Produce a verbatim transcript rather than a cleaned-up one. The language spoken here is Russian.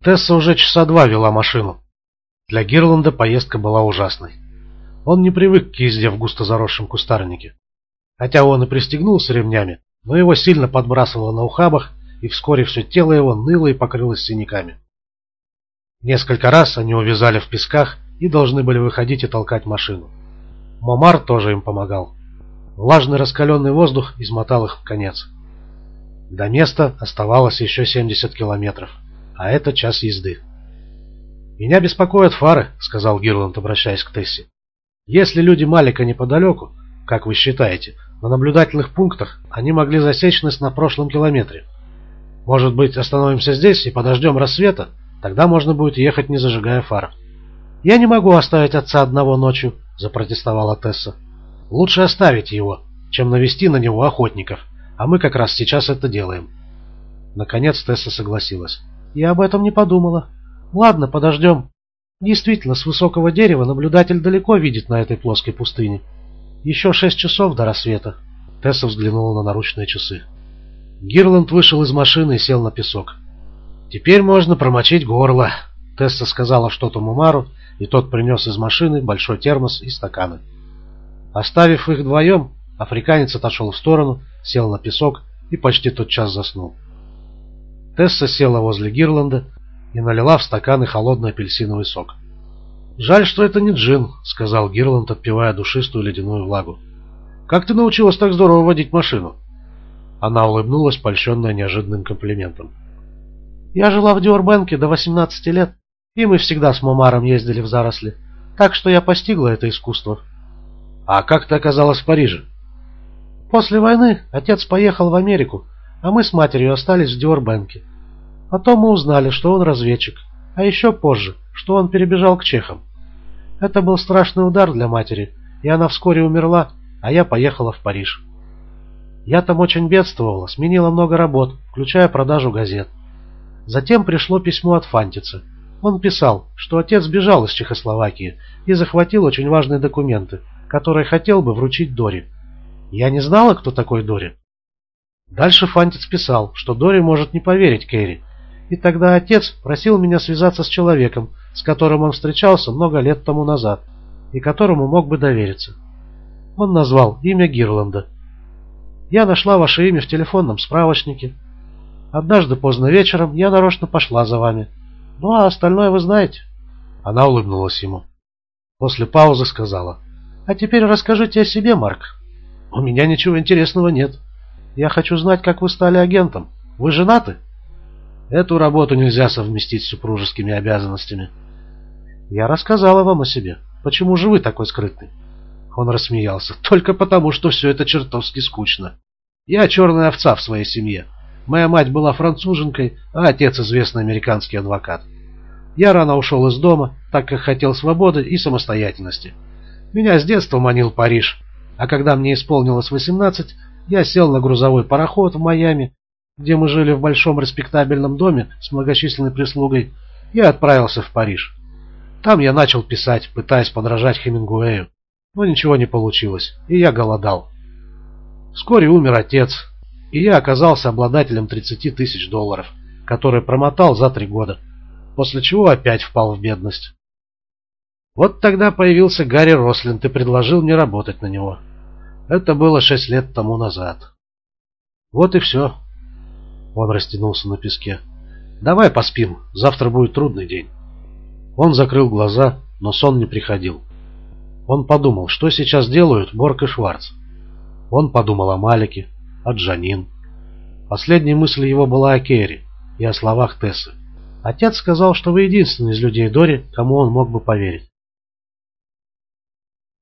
Тесса уже часа два вела машину. Для Гирланда поездка была ужасной. Он не привык к езде в густо заросшем кустарнике. Хотя он и пристегнулся ремнями, но его сильно подбрасывало на ухабах, и вскоре все тело его ныло и покрылось синяками. Несколько раз они увязали в песках и должны были выходить и толкать машину. Момар тоже им помогал. Влажный раскаленный воздух измотал их в конец. До места оставалось еще семьдесят километров, а это час езды. «Меня беспокоят фары», — сказал Гирланд, обращаясь к Тессе. «Если люди Малика неподалеку, как вы считаете, на наблюдательных пунктах они могли засечь нас на прошлом километре. Может быть, остановимся здесь и подождем рассвета? Тогда можно будет ехать, не зажигая фар». «Я не могу оставить отца одного ночью», — запротестовала Тесса. «Лучше оставить его, чем навести на него охотников, а мы как раз сейчас это делаем». Наконец Тесса согласилась. «Я об этом не подумала. Ладно, подождем. Действительно, с высокого дерева наблюдатель далеко видит на этой плоской пустыне. Еще шесть часов до рассвета». Тесса взглянула на наручные часы. Гирланд вышел из машины и сел на песок. «Теперь можно промочить горло», — Тесса сказала что-то Момару, и тот принес из машины большой термос и стаканы. Оставив их вдвоем, африканец отошел в сторону, сел на песок и почти тотчас заснул. Тесса села возле Гирланда и налила в стаканы холодный апельсиновый сок. «Жаль, что это не джин», — сказал Гирланд, отпивая душистую ледяную влагу. «Как ты научилась так здорово водить машину?» Она улыбнулась, польщенная неожиданным комплиментом. «Я жила в Дюрбенке до восемнадцати лет, и мы всегда с Момаром ездили в заросли, так что я постигла это искусство». «А как ты оказалась в Париже?» «После войны отец поехал в Америку, а мы с матерью остались в Дюрбенке. Потом мы узнали, что он разведчик, а еще позже, что он перебежал к чехам. Это был страшный удар для матери, и она вскоре умерла, а я поехала в Париж. Я там очень бедствовала, сменила много работ, включая продажу газет. Затем пришло письмо от Фантица. Он писал, что отец бежал из Чехословакии и захватил очень важные документы, которые хотел бы вручить Дори. Я не знала, кто такой Дори. Дальше Фантиц писал, что Дори может не поверить Кэрри, и тогда отец просил меня связаться с человеком, с которым он встречался много лет тому назад, и которому мог бы довериться. Он назвал имя Гирланда. Я нашла ваше имя в телефонном справочнике. Однажды поздно вечером я нарочно пошла за вами. Ну, а остальное вы знаете». Она улыбнулась ему. После паузы сказала: «А теперь расскажите о себе, Марк». «У меня ничего интересного нет. Я хочу знать, как вы стали агентом. Вы женаты?» «Эту работу нельзя совместить с супружескими обязанностями». «Я рассказала вам о себе. Почему же вы такой скрытный?» Он рассмеялся. «Только потому, что все это чертовски скучно. Я черная овца в своей семье. Моя мать была француженкой, а отец известный американский адвокат. Я рано ушел из дома, так как хотел свободы и самостоятельности. Меня с детства манил Париж, а когда мне исполнилось восемнадцать, я сел на грузовой пароход в Майами, где мы жили в большом респектабельном доме с многочисленной прислугой, и отправился в Париж. Там я начал писать, пытаясь подражать Хемингуэю, но ничего не получилось, и я голодал. Вскоре умер отец, и я оказался обладателем тридцати тысяч долларов, которые промотал за три года, после чего опять впал в бедность. Вот тогда появился Гарри Рослинд и предложил мне работать на него. Это было шесть лет тому назад. Вот и все. Он растянулся на песке. «Давай поспим, завтра будет трудный день». Он закрыл глаза, но сон не приходил. Он подумал, что сейчас делают Борг и Шварц. Он подумал о Малике, о Джанин. Последней мыслью его была о Керри и о словах Тессы. «Отец сказал, что вы единственный из людей Дори, кому он мог бы поверить».